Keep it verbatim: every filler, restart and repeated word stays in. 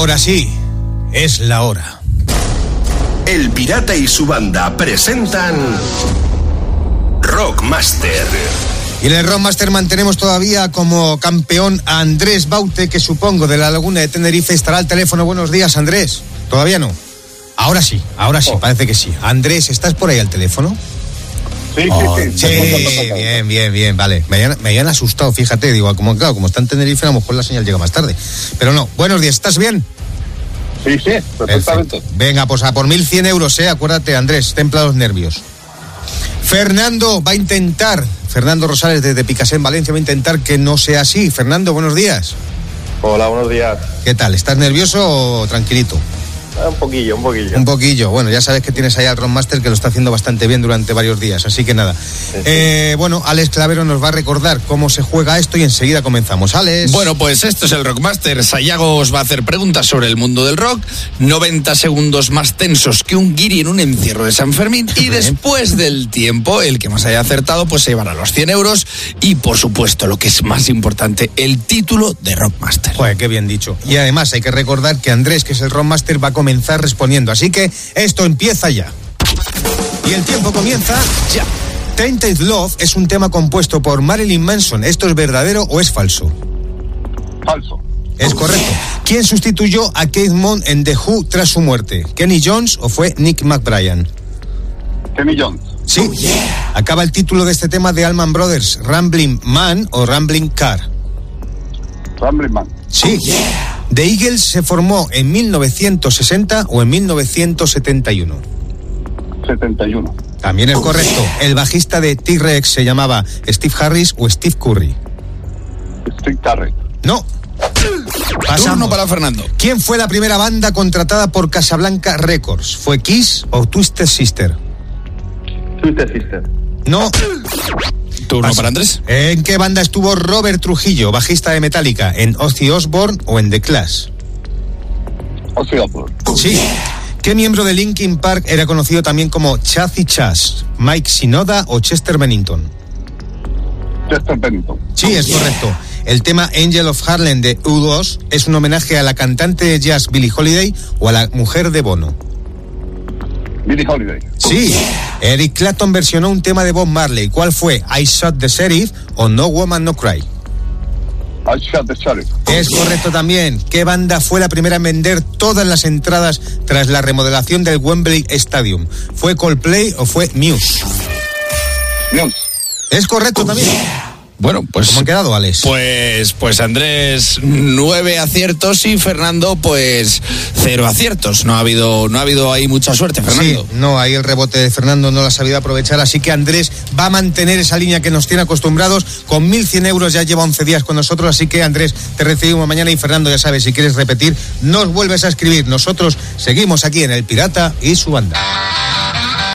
Ahora sí, es la hora. El Pirata y su banda presentan Rockmaster. Y en el Rockmaster mantenemos todavía como campeón a Andrés Baute, que supongo de la Laguna de Tenerife estará al teléfono. Buenos días, Andrés. ¿Todavía no? Ahora sí, ahora sí, oh. parece que sí. Andrés, ¿estás por ahí al teléfono? Sí, oh, sí, sí. Sí, bien, bien, bien, vale. Me habían, me habían asustado, fíjate, digo, como, claro, como está en Tenerife, a lo mejor la señal llega más tarde. Pero no, buenos días, ¿estás bien? Sí, sí, perfectamente. Perfecto. Venga, pues a por mil cien euros, eh, acuérdate, Andrés, templa los nervios. Fernando va a intentar, Fernando Rosales desde Picassent, Valencia, va a intentar que no sea así. Fernando, buenos días. Hola, buenos días. ¿Qué tal? ¿Estás nervioso o tranquilito? Un poquillo, un poquillo. Un poquillo. Bueno, ya sabes que tienes ahí al Rockmaster que lo está haciendo bastante bien durante varios días, así que nada. Sí, sí. Eh, bueno, Alex Clavero nos va a recordar cómo se juega esto y enseguida comenzamos. Alex. Bueno, pues esto es el Rockmaster. Sayago os va a hacer preguntas sobre el mundo del rock. noventa segundos más tensos que un guiri en un encierro de San Fermín. Y después del tiempo, el que más haya acertado, pues se llevará los cien euros. Y por supuesto, lo que es más importante, el título de Rockmaster. Joder, qué bien dicho. Y además hay que recordar que Andrés, que es el Rockmaster, va a comenzar respondiendo, así que esto empieza ya. Y el tiempo comienza ya. Tainted Love es un tema compuesto por Marilyn Manson. ¿Esto es verdadero o es falso? Falso. Es correcto. ¿Quién sustituyó a Keith Moon en The Who tras su muerte? ¿Kenny Jones o fue Nick McBrien? Kenny Jones. Sí. Oh, yeah. Acaba el título de este tema de Allman Brothers, Rambling Man o Rambling Car. Rambling Man. Sí. Oh, yeah. The Eagles se formó en mil novecientos sesenta o en mil novecientos setenta y uno. setenta y uno. También es correcto. El bajista de T-Rex se llamaba Steve Harris o Steve Curry. Steve Curry. No. Pasamos. Turno para Fernando. ¿Quién fue la primera banda contratada por Casablanca Records? ¿Fue Kiss o Twisted Sister? Twisted Sister. No. Turno Paso. Para Andrés. ¿En qué banda estuvo Robert Trujillo, bajista de Metallica? ¿En Ozzy Osbourne o en The Clash? Ozzy Osbourne. Sí. ¿Qué miembro de Linkin Park era conocido también como Chaz y Chaz? ¿Mike Shinoda o Chester Bennington? Chester Bennington. Sí, es correcto. El tema Angel of Harlem de U dos es un homenaje a la cantante de jazz Billie Holiday o a la mujer de Bono. Billie Holiday. Sí. Eric Clapton versionó un tema de Bob Marley. ¿Cuál fue? I Shot the Sheriff o No Woman No Cry. I Shot the Sheriff. Es correcto también. ¿Qué banda fue la primera en vender todas las entradas tras la remodelación del Wembley Stadium? ¿Fue Coldplay o fue Muse? Muse. Es correcto oh, también. Yeah. Bueno, pues... ¿Cómo han quedado, Alex? Pues, pues Andrés, nueve aciertos y Fernando, pues, cero aciertos. No ha habido, no ha habido ahí mucha suerte, Fernando. Sí, no, ahí el rebote de Fernando no lo ha sabido aprovechar, así que Andrés va a mantener esa línea que nos tiene acostumbrados. Con mil cien euros ya lleva once días con nosotros, así que Andrés, te recibimos mañana y Fernando, ya sabes, si quieres repetir, nos vuelves a escribir. Nosotros seguimos aquí en El Pirata y su banda.